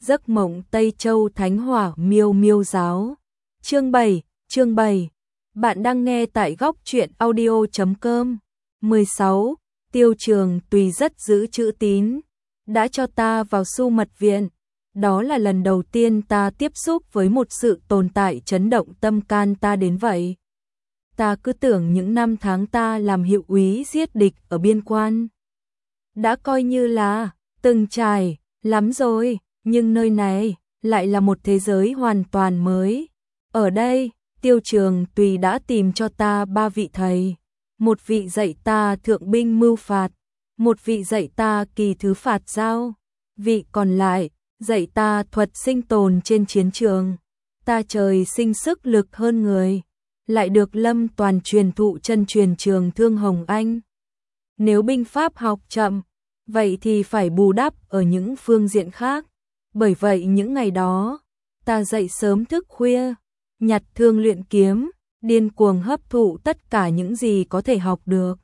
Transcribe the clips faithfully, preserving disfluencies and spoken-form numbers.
Giấc mộng Tây Châu Thánh Hỏa Miêu Miêu Giáo. Chương bảy, chương bảy. Bạn đang nghe tại góc truyện audio chấm com. mười sáu. Tiêu Trường Tùy rất giữ chữ tín, đã cho ta vào Su Mật Viện. Đó là lần đầu tiên ta tiếp xúc với một sự tồn tại chấn động tâm can ta đến vậy. Ta cứ tưởng những năm tháng ta làm hiệu úy giết địch ở biên quan đã coi như là từng trải lắm rồi, nhưng nơi này lại là một thế giới hoàn toàn mới. Ở đây, Tiêu Trường Tùy đã tìm cho ta ba vị thầy. Một vị dạy ta thượng binh mưu phạt, một vị dạy ta kỳ thứ phạt giao, vị còn lại dạy ta thuật sinh tồn trên chiến trường. Ta trời sinh sức lực hơn người, lại được Lâm Toàn truyền thụ chân truyền trường Thương Hồng Anh. Nếu binh pháp học chậm, vậy thì phải bù đắp ở những phương diện khác. Bởi vậy những ngày đó, ta dậy sớm thức khuya, nhặt thương luyện kiếm, điên cuồng hấp thụ tất cả những gì có thể học được.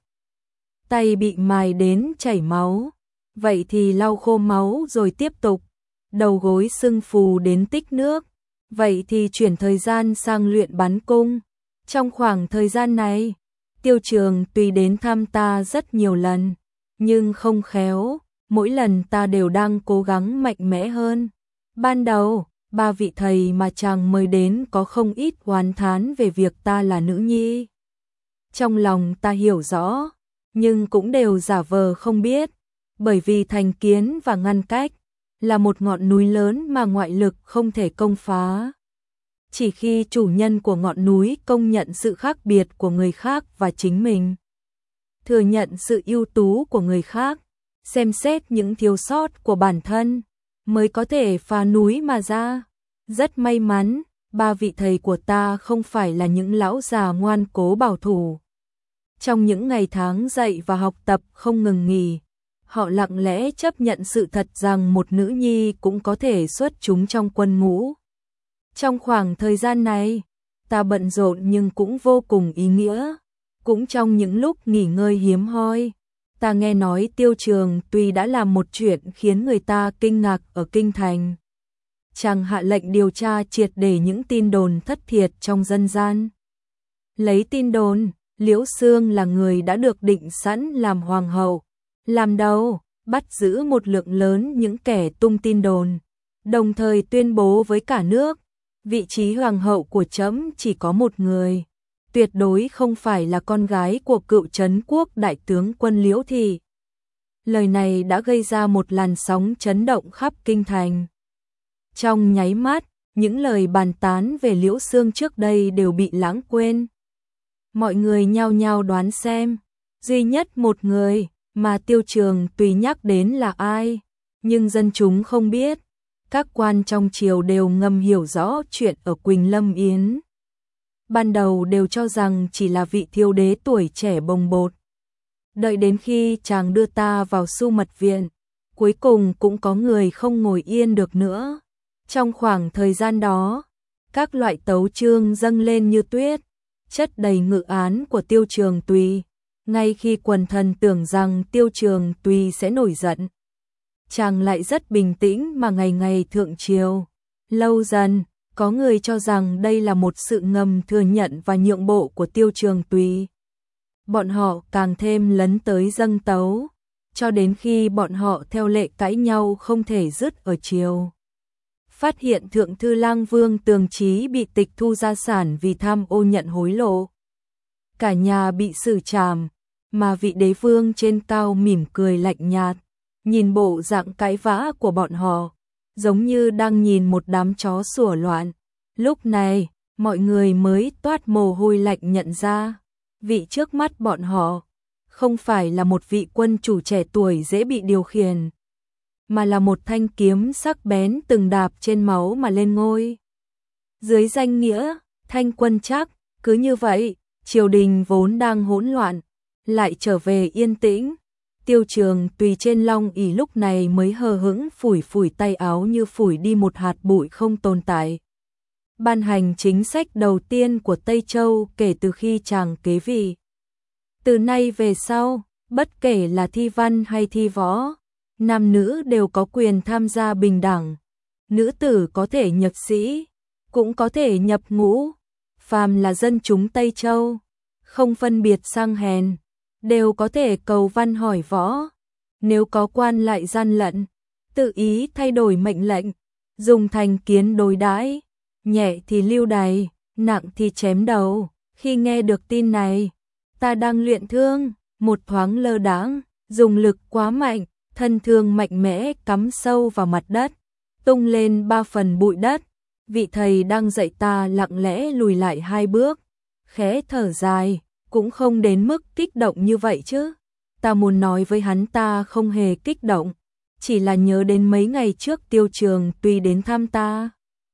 Tay bị mài đến chảy máu, vậy thì lau khô máu rồi tiếp tục. Đầu gối sưng phù đến tích nước, vậy thì chuyển thời gian sang luyện bắn cung. Trong khoảng thời gian này, Tiêu Trường Tùy đến thăm ta rất nhiều lần, nhưng không khéo, mỗi lần ta đều đang cố gắng mạnh mẽ hơn. Ban đầu, ba vị thầy mà chàng mời đến có không ít oán thán về việc ta là nữ nhi. Trong lòng ta hiểu rõ, nhưng cũng đều giả vờ không biết, bởi vì thành kiến và ngăn cách là một ngọn núi lớn mà ngoại lực không thể công phá. Chỉ khi chủ nhân của ngọn núi công nhận sự khác biệt của người khác và chính mình, thừa nhận sự ưu tú của người khác, xem xét những thiếu sót của bản thân, mới có thể phá núi mà ra. Rất may mắn, ba vị thầy của ta không phải là những lão già ngoan cố bảo thủ. Trong những ngày tháng dạy và học tập không ngừng nghỉ, họ lặng lẽ chấp nhận sự thật rằng một nữ nhi cũng có thể xuất chúng trong quân ngũ. Trong khoảng thời gian này, ta bận rộn nhưng cũng vô cùng ý nghĩa. Cũng trong những lúc nghỉ ngơi hiếm hoi, ta nghe nói Tiêu Trường Tùy đã làm một chuyện khiến người ta kinh ngạc ở Kinh Thành. Chàng hạ lệnh điều tra triệt để những tin đồn thất thiệt trong dân gian. Lấy tin đồn, Liễu Xương là người đã được định sẵn làm hoàng hậu, làm đầu, bắt giữ một lượng lớn những kẻ tung tin đồn, đồng thời tuyên bố với cả nước, vị trí hoàng hậu của trẫm chỉ có một người, tuyệt đối không phải là con gái của cựu trấn quốc đại tướng quân Liễu Thị. Lời này đã gây ra một làn sóng chấn động khắp kinh thành. Trong nháy mắt, những lời bàn tán về Liễu Xương trước đây đều bị lãng quên. Mọi người nhao nhao đoán xem, duy nhất một người mà Tiêu Trường Tùy nhắc đến là ai, nhưng dân chúng không biết. Các quan trong triều đều ngầm hiểu rõ chuyện ở Quỳnh Lâm Yến. Ban đầu đều cho rằng chỉ là vị thiếu đế tuổi trẻ bồng bột. Đợi đến khi chàng đưa ta vào Su Mật Viện, cuối cùng cũng có người không ngồi yên được nữa. Trong khoảng thời gian đó, các loại tấu chương dâng lên như tuyết, chất đầy ngự án của Tiêu Trường Tùy. Ngay khi quần thần tưởng rằng Tiêu Trường Tùy sẽ nổi giận, chàng lại rất bình tĩnh mà ngày ngày thượng triều. Lâu dần, có người cho rằng đây là một sự ngầm thừa nhận và nhượng bộ của Tiêu Trường Tùy. Bọn họ càng thêm lấn tới dâng tấu, cho đến khi bọn họ theo lệ cãi nhau không thể dứt ở triều. Phát hiện Thượng Thư Lang Vương Tường Chí bị tịch thu gia sản vì tham ô nhận hối lộ. Cả nhà bị xử trảm, mà vị đế vương trên cao mỉm cười lạnh nhạt, nhìn bộ dạng cãi vã của bọn họ, giống như đang nhìn một đám chó sủa loạn. Lúc này, mọi người mới toát mồ hôi lạnh nhận ra, vị trước mắt bọn họ không phải là một vị quân chủ trẻ tuổi dễ bị điều khiển, mà là một thanh kiếm sắc bén từng đạp trên máu mà lên ngôi. Dưới danh nghĩa Thanh Quân Trác, cứ như vậy, triều đình vốn đang hỗn loạn, lại trở về yên tĩnh. Tiêu Trường Tùy trên long ỷ lúc này mới hờ hững phủi phủi tay áo như phủi đi một hạt bụi không tồn tại. Ban hành chính sách đầu tiên của Tây Châu kể từ khi chàng kế vị. Từ nay về sau, bất kể là thi văn hay thi võ, nam nữ đều có quyền tham gia bình đẳng. nữ tử có thể nhập sĩ, cũng có thể nhập ngũ, phàm là dân chúng Tây Châu, không phân biệt sang hèn, đều có thể cầu văn hỏi võ. Nếu có quan lại gian lận, tự ý thay đổi mệnh lệnh, dùng thành kiến đối đãi, nhẹ thì lưu đày, nặng thì chém đầu. Khi nghe được tin này, ta đang luyện thương, một thoáng lơ đãng, dùng lực quá mạnh, thân thương mạnh mẽ cắm sâu vào mặt đất, tung lên ba phần bụi đất. Vị thầy đang dạy ta lặng lẽ lùi lại hai bước, khẽ thở dài, cũng không đến mức kích động như vậy chứ. Ta muốn nói với hắn ta không hề kích động, chỉ là nhớ đến mấy ngày trước Tiêu Trường Tùy đến thăm ta.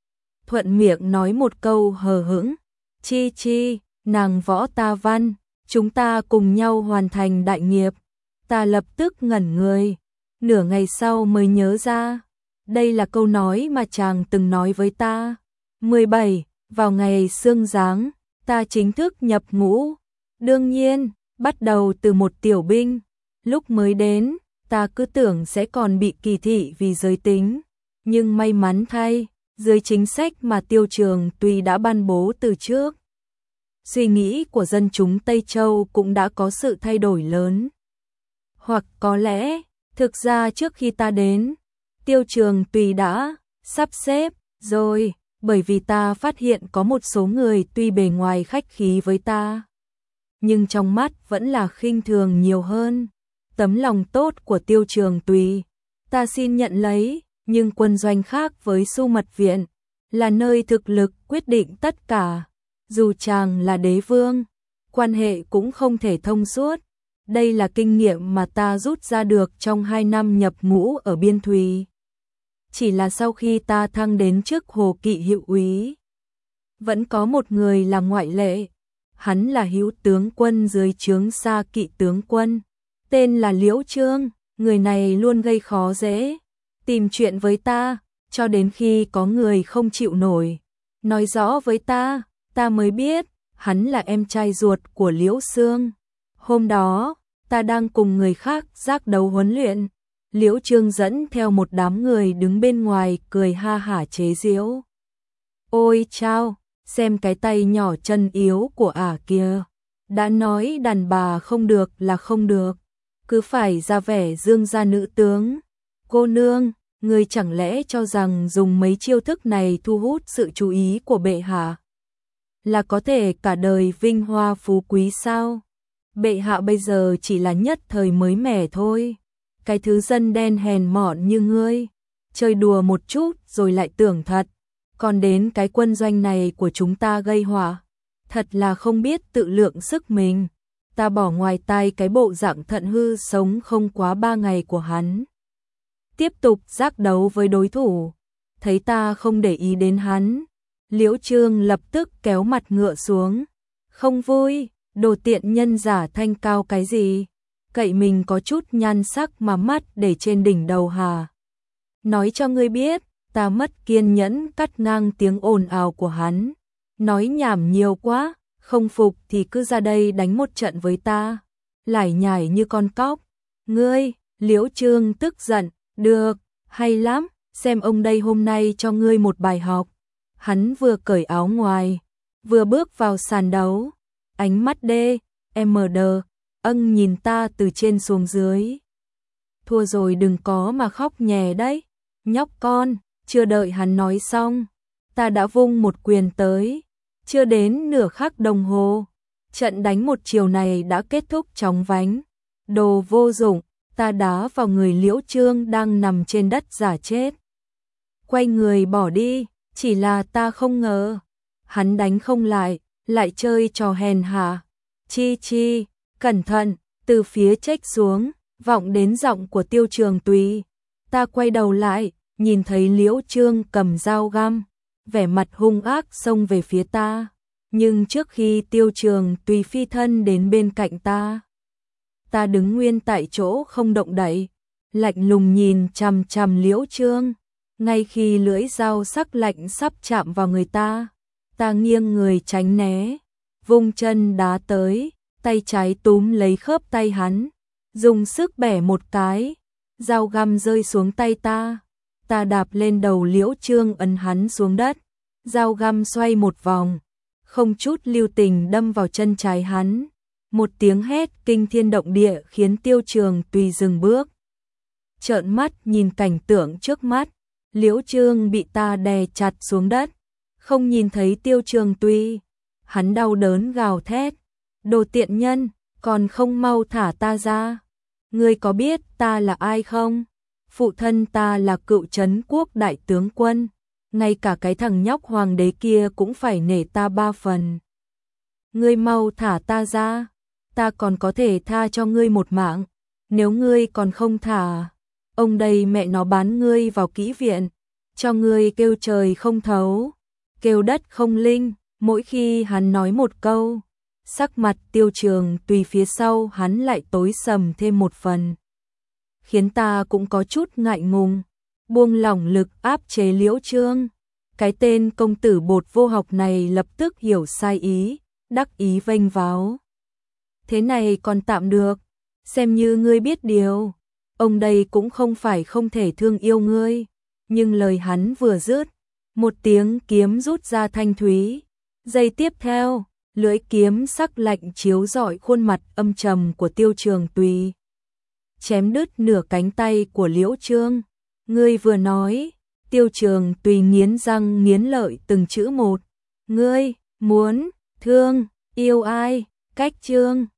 Thuận miệng nói một câu hờ hững, chi chi, nàng võ ta văn, chúng ta cùng nhau hoàn thành đại nghiệp. Ta lập tức ngẩn người, nửa ngày sau mới nhớ ra, đây là câu nói mà chàng từng nói với ta. mười bảy, vào ngày sương giáng, ta chính thức nhập ngũ. Đương nhiên, bắt đầu từ một tiểu binh, lúc mới đến, ta cứ tưởng sẽ còn bị kỳ thị vì giới tính, nhưng may mắn thay, dưới chính sách mà Tiêu Trường Tùy đã ban bố từ trước, suy nghĩ của dân chúng Tây Châu cũng đã có sự thay đổi lớn. Hoặc có lẽ, thực ra trước khi ta đến, Tiêu Trường Tùy đã sắp xếp rồi, bởi vì ta phát hiện có một số người tuy bề ngoài khách khí với ta, nhưng trong mắt vẫn là khinh thường nhiều hơn. Tấm lòng tốt của Tiêu Trường Tùy, ta xin nhận lấy, nhưng quân doanh khác với Su Mật Viện, là nơi thực lực quyết định tất cả. Dù chàng là đế vương, quan hệ cũng không thể thông suốt. Đây là kinh nghiệm mà ta rút ra được trong hai năm nhập ngũ ở Biên Thùy. Chỉ là sau khi ta thăng đến chức Hồ Kỵ hiệu úy, vẫn có một người là ngoại lệ. Hắn là hữu tướng quân dưới trướng Sa Kỵ tướng quân, tên là Liễu Trương. Người này luôn gây khó dễ, tìm chuyện với ta, cho đến khi có người không chịu nổi, nói rõ với ta, ta mới biết, hắn là em trai ruột của Liễu Xương. Hôm đó, ta đang cùng người khác giác đấu huấn luyện, Liễu Trương dẫn theo một đám người đứng bên ngoài cười ha hả chế giễu. Ôi chao, xem cái tay nhỏ chân yếu của ả kia, đã nói đàn bà không được là không được, cứ phải ra vẻ dương gia nữ tướng. Cô nương, người chẳng lẽ cho rằng dùng mấy chiêu thức này thu hút sự chú ý của bệ hạ là có thể cả đời vinh hoa phú quý sao? Bệ hạ bây giờ chỉ là nhất thời mới mẻ thôi. Cái thứ dân đen hèn mọn như ngươi, chơi đùa một chút rồi lại tưởng thật, còn đến cái quân doanh này của chúng ta gây họa, thật là không biết tự lượng sức mình. Ta bỏ ngoài tai cái bộ dạng thận hư sống không quá ba ngày của hắn, tiếp tục giác đấu với đối thủ. Thấy ta không để ý đến hắn, Liễu Trương lập tức kéo mặt ngựa xuống. Không vui, đồ tiện nhân giả thanh cao cái gì, cậy mình có chút nhan sắc mà mắt để trên đỉnh đầu hà. Nói cho ngươi biết, ta mất kiên nhẫn cắt ngang tiếng ồn ào của hắn. Nói nhảm nhiều quá, không phục thì cứ ra đây đánh một trận với ta. Lải nhải như con cóc. Ngươi, Liễu Trương tức giận, được, hay lắm, xem ông đây hôm nay cho ngươi một bài học. Hắn vừa cởi áo ngoài, vừa bước vào sàn đấu. Ánh mắt đê, em đờ, âng nhìn ta từ trên xuống dưới. Thua rồi đừng có mà khóc nhè đấy, nhóc con. Chưa đợi hắn nói xong, ta đã vung một quyền tới. Chưa đến nửa khắc đồng hồ, trận đánh một chiều này đã kết thúc chóng vánh. Đồ vô dụng, ta đá vào người Liễu Trương đang nằm trên đất giả chết. Quay người bỏ đi, chỉ là ta không ngờ, hắn đánh không lại, lại chơi trò hèn hạ. Chi chi, cẩn thận, từ phía trách xuống, vọng đến giọng của Tiêu Trường Tùy. Ta quay đầu lại, nhìn thấy Liễu Trương cầm dao găm, vẻ mặt hung ác xông về phía ta. Nhưng trước khi Tiêu Trường Tùy phi thân đến bên cạnh ta, ta đứng nguyên tại chỗ không động đậy, lạnh lùng nhìn chằm chằm Liễu Trương. Ngay khi lưỡi dao sắc lạnh sắp chạm vào người ta, ta nghiêng người tránh né, vung chân đá tới, tay trái túm lấy khớp tay hắn, dùng sức bẻ một cái, dao găm rơi xuống tay ta. ta đạp lên đầu Liễu Trương ấn hắn xuống đất, dao găm xoay một vòng, không chút lưu tình đâm vào chân trái hắn. Một tiếng hét kinh thiên động địa khiến Tiêu Trường Tùy dừng bước. Trợn mắt nhìn cảnh tượng trước mắt, Liễu Trương bị ta đè chặt xuống đất, không nhìn thấy Tiêu Trường Tùy. Hắn đau đớn gào thét, đồ tiện nhân, còn không mau thả ta ra. Ngươi có biết ta là ai không? Phụ thân ta là cựu trấn quốc đại tướng quân, ngay cả cái thằng nhóc hoàng đế kia cũng phải nể ta ba phần. Ngươi mau thả ta ra, ta còn có thể tha cho ngươi một mạng, nếu ngươi còn không thả, ông đây mẹ nó bán ngươi vào kỹ viện, cho ngươi kêu trời không thấu, kêu đất không linh. Mỗi khi hắn nói một câu, sắc mặt Tiêu Trường Tùy phía sau hắn lại tối sầm thêm một phần, khiến ta cũng có chút ngại ngùng, buông lỏng lực áp chế Liễu Trương. Cái tên công tử bột vô học này lập tức hiểu sai ý, đắc ý vênh váo. Thế này còn tạm được, xem như ngươi biết điều, ông đây cũng không phải không thể thương yêu ngươi. Nhưng lời hắn vừa dứt, một tiếng kiếm rút ra thanh thúy. Giây tiếp theo, lưỡi kiếm sắc lạnh chiếu rọi khuôn mặt âm trầm của Tiêu Trường Tùy, chém đứt nửa cánh tay của Liễu Trương. Ngươi vừa nói, Tiêu Trường Tùy nghiến răng nghiến lợi từng chữ một. Ngươi muốn thương yêu ai? Cách Trương